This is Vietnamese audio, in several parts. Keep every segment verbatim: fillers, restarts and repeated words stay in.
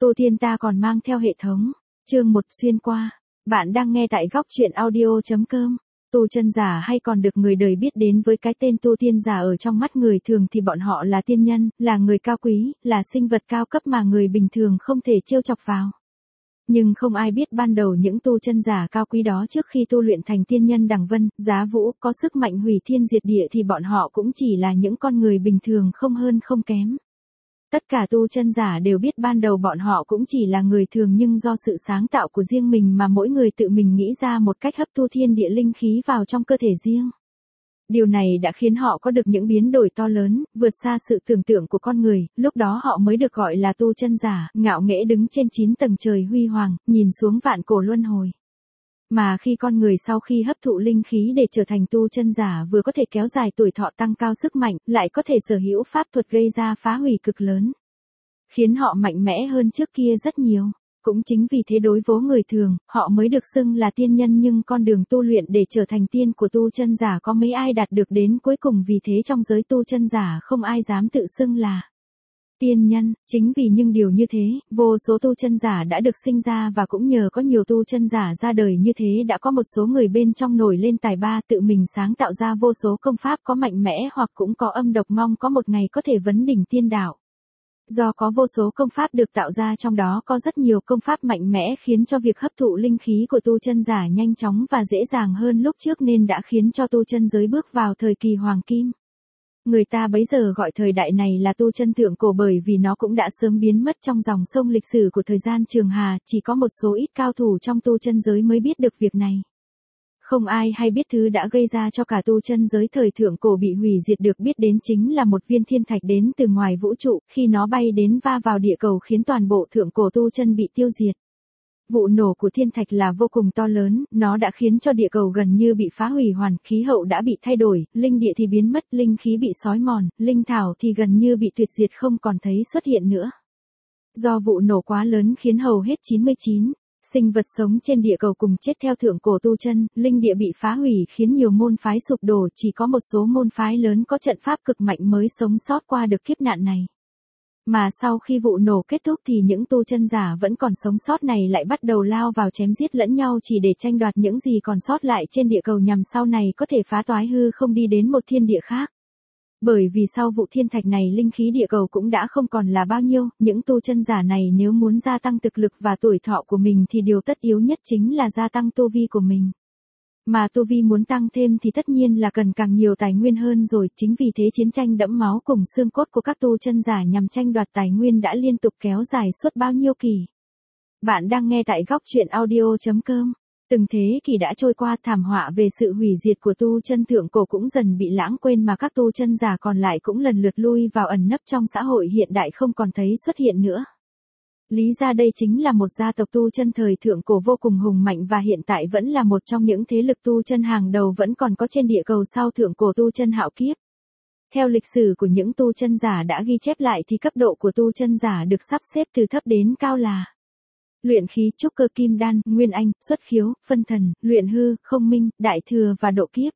Tô Thiên ta còn mang theo hệ thống. Chương một xuyên qua. Bạn đang nghe tại góc truyện audio.com. Tu chân giả hay còn được người đời biết đến với cái tên tu tiên giả, ở trong mắt người thường thì bọn họ là tiên nhân, là người cao quý, là sinh vật cao cấp mà người bình thường không thể trêu chọc vào. Nhưng không ai biết ban đầu những tu chân giả cao quý đó trước khi tu luyện thành tiên nhân đẳng vân, giá vũ, có sức mạnh hủy thiên diệt địa thì bọn họ cũng chỉ là những con người bình thường không hơn không kém. Tất cả tu chân giả đều biết ban đầu bọn họ cũng chỉ là người thường, nhưng do sự sáng tạo của riêng mình mà mỗi người tự mình nghĩ ra một cách hấp thu thiên địa linh khí vào trong cơ thể riêng. Điều này đã khiến họ có được những biến đổi to lớn, vượt xa sự tưởng tượng của con người, lúc đó họ mới được gọi là tu chân giả, ngạo nghễ đứng trên chín tầng trời huy hoàng, nhìn xuống vạn cổ luân hồi. Mà khi con người sau khi hấp thụ linh khí để trở thành tu chân giả, vừa có thể kéo dài tuổi thọ, tăng cao sức mạnh, lại có thể sở hữu pháp thuật gây ra phá hủy cực lớn, khiến họ mạnh mẽ hơn trước kia rất nhiều. Cũng chính vì thế đối với người thường, họ mới được xưng là tiên nhân, nhưng con đường tu luyện để trở thành tiên của tu chân giả có mấy ai đạt được đến cuối cùng, vì thế trong giới tu chân giả không ai dám tự xưng là tiên nhân. Chính vì những điều như thế, vô số tu chân giả đã được sinh ra, và cũng nhờ có nhiều tu chân giả ra đời như thế đã có một số người bên trong nổi lên tài ba, tự mình sáng tạo ra vô số công pháp có mạnh mẽ hoặc cũng có âm độc, mong có một ngày có thể vấn đỉnh tiên đạo. Do có vô số công pháp được tạo ra, trong đó có rất nhiều công pháp mạnh mẽ khiến cho việc hấp thụ linh khí của tu chân giả nhanh chóng và dễ dàng hơn lúc trước, nên đã khiến cho tu chân giới bước vào thời kỳ hoàng kim. Người ta bấy giờ gọi thời đại này là tu chân thượng cổ, bởi vì nó cũng đã sớm biến mất trong dòng sông lịch sử của thời gian Trường Hà, chỉ có một số ít cao thủ trong tu chân giới mới biết được việc này. Không ai hay biết thứ đã gây ra cho cả tu chân giới thời thượng cổ bị hủy diệt được biết đến chính là một viên thiên thạch đến từ ngoài vũ trụ, khi nó bay đến va vào địa cầu khiến toàn bộ thượng cổ tu chân bị tiêu diệt. Vụ nổ của thiên thạch là vô cùng to lớn, nó đã khiến cho địa cầu gần như bị phá hủy hoàn, khí hậu đã bị thay đổi, linh địa thì biến mất, linh khí bị xói mòn, linh thảo thì gần như bị tuyệt diệt, không còn thấy xuất hiện nữa. Do vụ nổ quá lớn khiến hầu hết chín mươi chín sinh vật sống trên địa cầu cùng chết theo thượng cổ tu chân, linh địa bị phá hủy khiến nhiều môn phái sụp đổ, chỉ có một số môn phái lớn có trận pháp cực mạnh mới sống sót qua được kiếp nạn này. Mà sau khi vụ nổ kết thúc thì những tu chân giả vẫn còn sống sót này lại bắt đầu lao vào chém giết lẫn nhau, chỉ để tranh đoạt những gì còn sót lại trên địa cầu, nhằm sau này có thể phá toái hư không đi đến một thiên địa khác. Bởi vì sau vụ thiên thạch này linh khí địa cầu cũng đã không còn là bao nhiêu, những tu chân giả này nếu muốn gia tăng thực lực và tuổi thọ của mình thì điều tất yếu nhất chính là gia tăng tu vi của mình. Mà tu vi muốn tăng thêm thì tất nhiên là cần càng nhiều tài nguyên hơn rồi, chính vì thế chiến tranh đẫm máu cùng xương cốt của các tu chân giả nhằm tranh đoạt tài nguyên đã liên tục kéo dài suốt bao nhiêu kỳ. Bạn đang nghe tại góc truyện audio.com. Từng thế kỷ đã trôi qua, thảm họa về sự hủy diệt của tu chân thượng cổ cũng dần bị lãng quên, mà các tu chân giả còn lại cũng lần lượt lui vào ẩn nấp trong xã hội hiện đại, không còn thấy xuất hiện nữa. Lý gia đây chính là một gia tộc tu chân thời thượng cổ vô cùng hùng mạnh, và hiện tại vẫn là một trong những thế lực tu chân hàng đầu vẫn còn có trên địa cầu sau thượng cổ tu chân hạo kiếp. Theo lịch sử của những tu chân giả đã ghi chép lại thì cấp độ của tu chân giả được sắp xếp từ thấp đến cao là luyện khí, trúc cơ, kim đan, nguyên anh, xuất khiếu, phân thần, luyện hư, không minh, đại thừa và độ kiếp.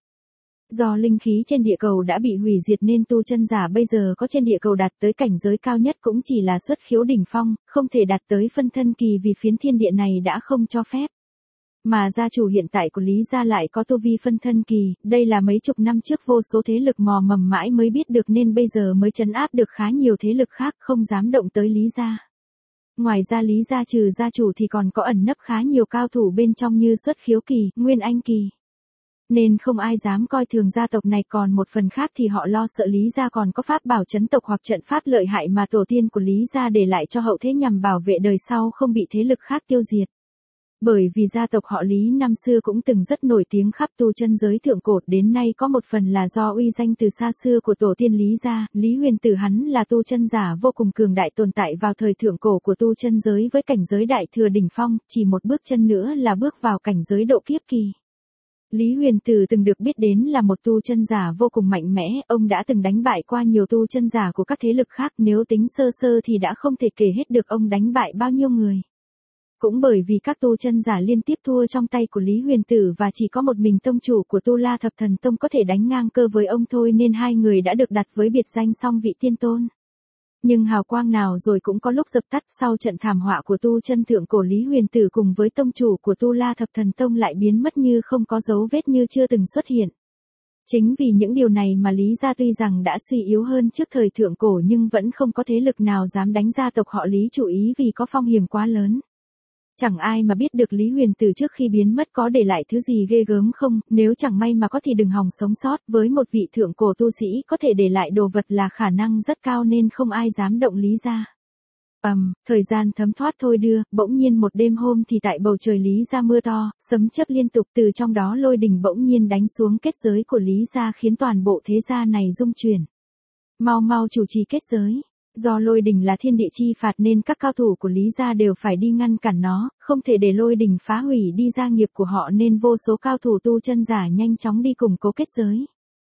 Do linh khí trên địa cầu đã bị hủy diệt nên tu chân giả bây giờ có trên địa cầu đạt tới cảnh giới cao nhất cũng chỉ là xuất khiếu đỉnh phong, không thể đạt tới phân thân kỳ vì phiến thiên địa này đã không cho phép. Mà gia chủ hiện tại của Lý gia lại có tu vi phân thân kỳ, đây là mấy chục năm trước vô số thế lực mò mầm mãi mới biết được, nên bây giờ mới trấn áp được khá nhiều thế lực khác không dám động tới Lý gia. Ngoài ra Lý gia trừ gia chủ thì còn có ẩn nấp khá nhiều cao thủ bên trong như xuất khiếu kỳ, nguyên anh kỳ. Nên không ai dám coi thường gia tộc này, còn một phần khác thì họ lo sợ Lý gia còn có pháp bảo trấn tộc hoặc trận pháp lợi hại mà tổ tiên của Lý gia để lại cho hậu thế nhằm bảo vệ đời sau không bị thế lực khác tiêu diệt. Bởi vì gia tộc họ Lý năm xưa cũng từng rất nổi tiếng khắp tu chân giới thượng cổ, đến nay có một phần là do uy danh từ xa xưa của tổ tiên Lý gia. Lý Huyền Tử hắn là tu chân giả vô cùng cường đại tồn tại vào thời thượng cổ của tu chân giới với cảnh giới đại thừa đỉnh phong, chỉ một bước chân nữa là bước vào cảnh giới độ kiếp kỳ. Lý Huyền Tử từng được biết đến là một tu chân giả vô cùng mạnh mẽ, ông đã từng đánh bại qua nhiều tu chân giả của các thế lực khác, nếu tính sơ sơ thì đã không thể kể hết được ông đánh bại bao nhiêu người. Cũng bởi vì các tu chân giả liên tiếp thua trong tay của Lý Huyền Tử và chỉ có một mình tông chủ của Tu La Thập Thần Tông có thể đánh ngang cơ với ông thôi, nên hai người đã được đặt với biệt danh song vị tiên tôn. Nhưng hào quang nào rồi cũng có lúc dập tắt, sau trận thảm họa của tu chân thượng cổ Lý Huyền Tử cùng với tông chủ của Tu La Thập Thần Tông lại biến mất như không có dấu vết, như chưa từng xuất hiện. Chính vì những điều này mà Lý gia tuy rằng đã suy yếu hơn trước thời thượng cổ nhưng vẫn không có thế lực nào dám đánh gia tộc họ Lý chủ ý vì có phong hiểm quá lớn. Chẳng ai mà biết được Lý Huyền Tử trước khi biến mất có để lại thứ gì ghê gớm không, nếu chẳng may mà có thì đừng hòng sống sót, với một vị thượng cổ tu sĩ có thể để lại đồ vật là khả năng rất cao nên không ai dám động Lý gia. Ầm, um, thời gian thấm thoát thôi đưa, bỗng nhiên một đêm hôm thì tại bầu trời Lý gia mưa to, sấm chớp liên tục, từ trong đó lôi đình bỗng nhiên đánh xuống kết giới của Lý gia khiến toàn bộ thế gia này rung chuyển. Mau mau chủ trì kết giới. Do lôi đình là thiên địa chi phạt nên các cao thủ của Lý gia đều phải đi ngăn cản nó, không thể để lôi đình phá hủy đi gia nghiệp của họ nên vô số cao thủ tu chân giả nhanh chóng đi củng cố kết giới.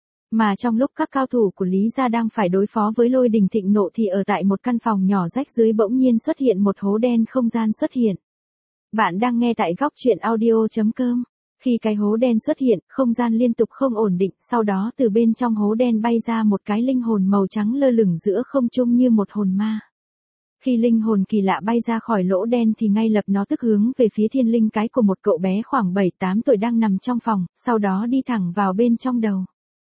Mà trong lúc các cao thủ của Lý gia đang phải đối phó với lôi đình thịnh nộ thì ở tại một căn phòng nhỏ rách dưới bỗng nhiên xuất hiện một hố đen không gian xuất hiện. Bạn đang nghe tại góc truyện audio chấm com. Khi cái hố đen xuất hiện, không gian liên tục không ổn định, sau đó từ bên trong hố đen bay ra một cái linh hồn màu trắng lơ lửng giữa không trung như một hồn ma. Khi linh hồn kỳ lạ bay ra khỏi lỗ đen thì ngay lập nó tức hướng về phía thiên linh cái của một cậu bé khoảng bảy tám tuổi đang nằm trong phòng, sau đó đi thẳng vào bên trong đầu.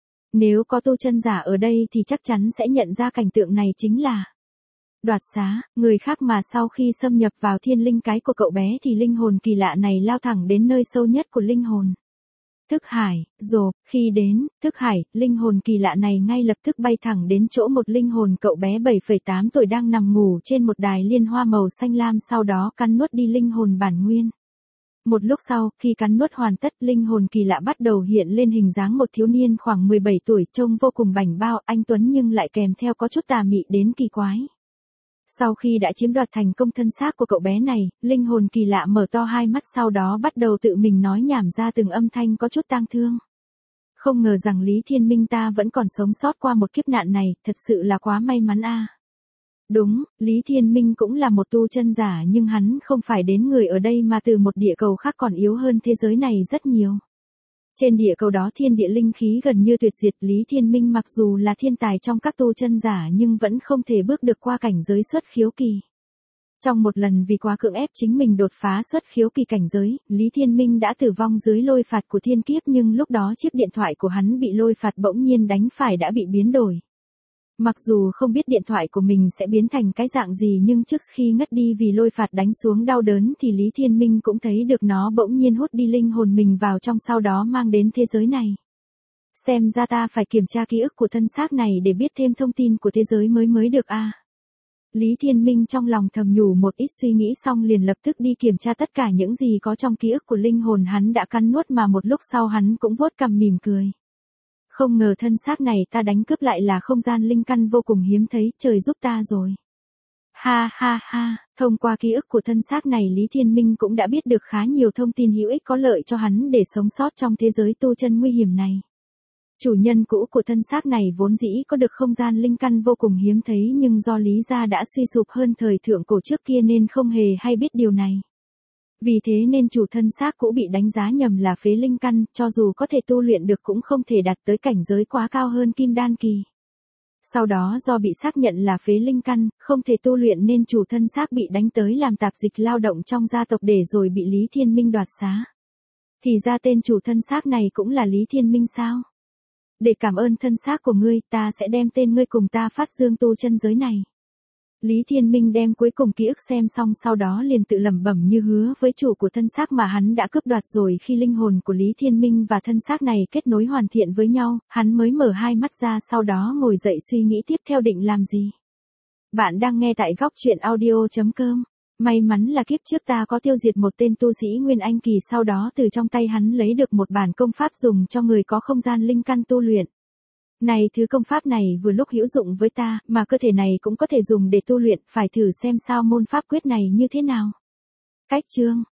Nếu có tu chân giả ở đây thì chắc chắn sẽ nhận ra cảnh tượng này chính là đoạt xá, người khác mà sau khi xâm nhập vào thiên linh cái của cậu bé thì linh hồn kỳ lạ này lao thẳng đến nơi sâu nhất của linh hồn. Thức hải, rồ, khi đến, thức hải, linh hồn kỳ lạ này ngay lập tức bay thẳng đến chỗ một linh hồn cậu bé bảy phẩy tám tuổi đang nằm ngủ trên một đài liên hoa màu xanh lam, sau đó cắn nuốt đi linh hồn bản nguyên. Một lúc sau, khi cắn nuốt hoàn tất, linh hồn kỳ lạ bắt đầu hiện lên hình dáng một thiếu niên khoảng mười bảy tuổi, trông vô cùng bảnh bao, anh tuấn nhưng lại kèm theo có chút tà mị đến kỳ quái. Sau khi đã chiếm đoạt thành công thân xác của cậu bé này, linh hồn kỳ lạ mở to hai mắt, sau đó bắt đầu tự mình nói nhảm ra từng âm thanh có chút tang thương. Không ngờ rằng Lý Thiên Minh ta vẫn còn sống sót qua một kiếp nạn này, thật sự là quá may mắn a. À. Đúng, Lý Thiên Minh cũng là một tu chân giả nhưng hắn không phải đến người ở đây mà từ một địa cầu khác còn yếu hơn thế giới này rất nhiều. Trên địa cầu đó thiên địa linh khí gần như tuyệt diệt, Lý Thiên Minh mặc dù là thiên tài trong các tu chân giả nhưng vẫn không thể bước được qua cảnh giới xuất khiếu kỳ. Trong một lần vì quá cưỡng ép chính mình đột phá xuất khiếu kỳ cảnh giới, Lý Thiên Minh đã tử vong dưới lôi phạt của thiên kiếp, nhưng lúc đó chiếc điện thoại của hắn bị lôi phạt bỗng nhiên đánh phải đã bị biến đổi. Mặc dù không biết điện thoại của mình sẽ biến thành cái dạng gì nhưng trước khi ngất đi vì lôi phạt đánh xuống đau đớn thì Lý Thiên Minh cũng thấy được nó bỗng nhiên hút đi linh hồn mình vào trong, sau đó mang đến thế giới này. Xem ra ta phải kiểm tra ký ức của thân xác này để biết thêm thông tin của thế giới mới mới được a. À. Lý Thiên Minh trong lòng thầm nhủ một ít suy nghĩ xong liền lập tức đi kiểm tra tất cả những gì có trong ký ức của linh hồn hắn đã cắn nuốt, mà một lúc sau hắn cũng vuốt cằm mỉm cười. Không ngờ thân xác này ta đánh cướp lại là không gian linh căn vô cùng hiếm thấy, trời giúp ta rồi. Ha ha ha, thông qua ký ức của thân xác này Lý Thiên Minh cũng đã biết được khá nhiều thông tin hữu ích có lợi cho hắn để sống sót trong thế giới tu chân nguy hiểm này. Chủ nhân cũ của thân xác này vốn dĩ có được không gian linh căn vô cùng hiếm thấy nhưng do Lý gia đã suy sụp hơn thời thượng cổ trước kia nên không hề hay biết điều này. Vì thế nên chủ thân xác cũ bị đánh giá nhầm là phế linh căn, cho dù có thể tu luyện được cũng không thể đạt tới cảnh giới quá cao hơn kim đan kỳ. Sau đó do bị xác nhận là phế linh căn, không thể tu luyện nên chủ thân xác bị đánh tới làm tạp dịch lao động trong gia tộc để rồi bị Lý Thiên Minh đoạt xá. Thì ra tên chủ thân xác này cũng là Lý Thiên Minh sao? Để cảm ơn thân xác của ngươi, ta sẽ đem tên ngươi cùng ta phát dương tu chân giới này. Lý Thiên Minh đem cuối cùng ký ức xem xong, sau đó liền tự lẩm bẩm như hứa với chủ của thân xác mà hắn đã cướp đoạt rồi. Khi linh hồn của Lý Thiên Minh và thân xác này kết nối hoàn thiện với nhau, hắn mới mở hai mắt ra, sau đó ngồi dậy suy nghĩ tiếp theo định làm gì. Bạn đang nghe tại góc truyện audio chấm com. May mắn là kiếp trước ta có tiêu diệt một tên tu sĩ Nguyên Anh kỳ, sau đó từ trong tay hắn lấy được một bản công pháp dùng cho người có không gian linh căn tu luyện. Này thứ công pháp này vừa lúc hữu dụng với ta, mà cơ thể này cũng có thể dùng để tu luyện, phải thử xem sao môn pháp quyết này như thế nào. Cách chương,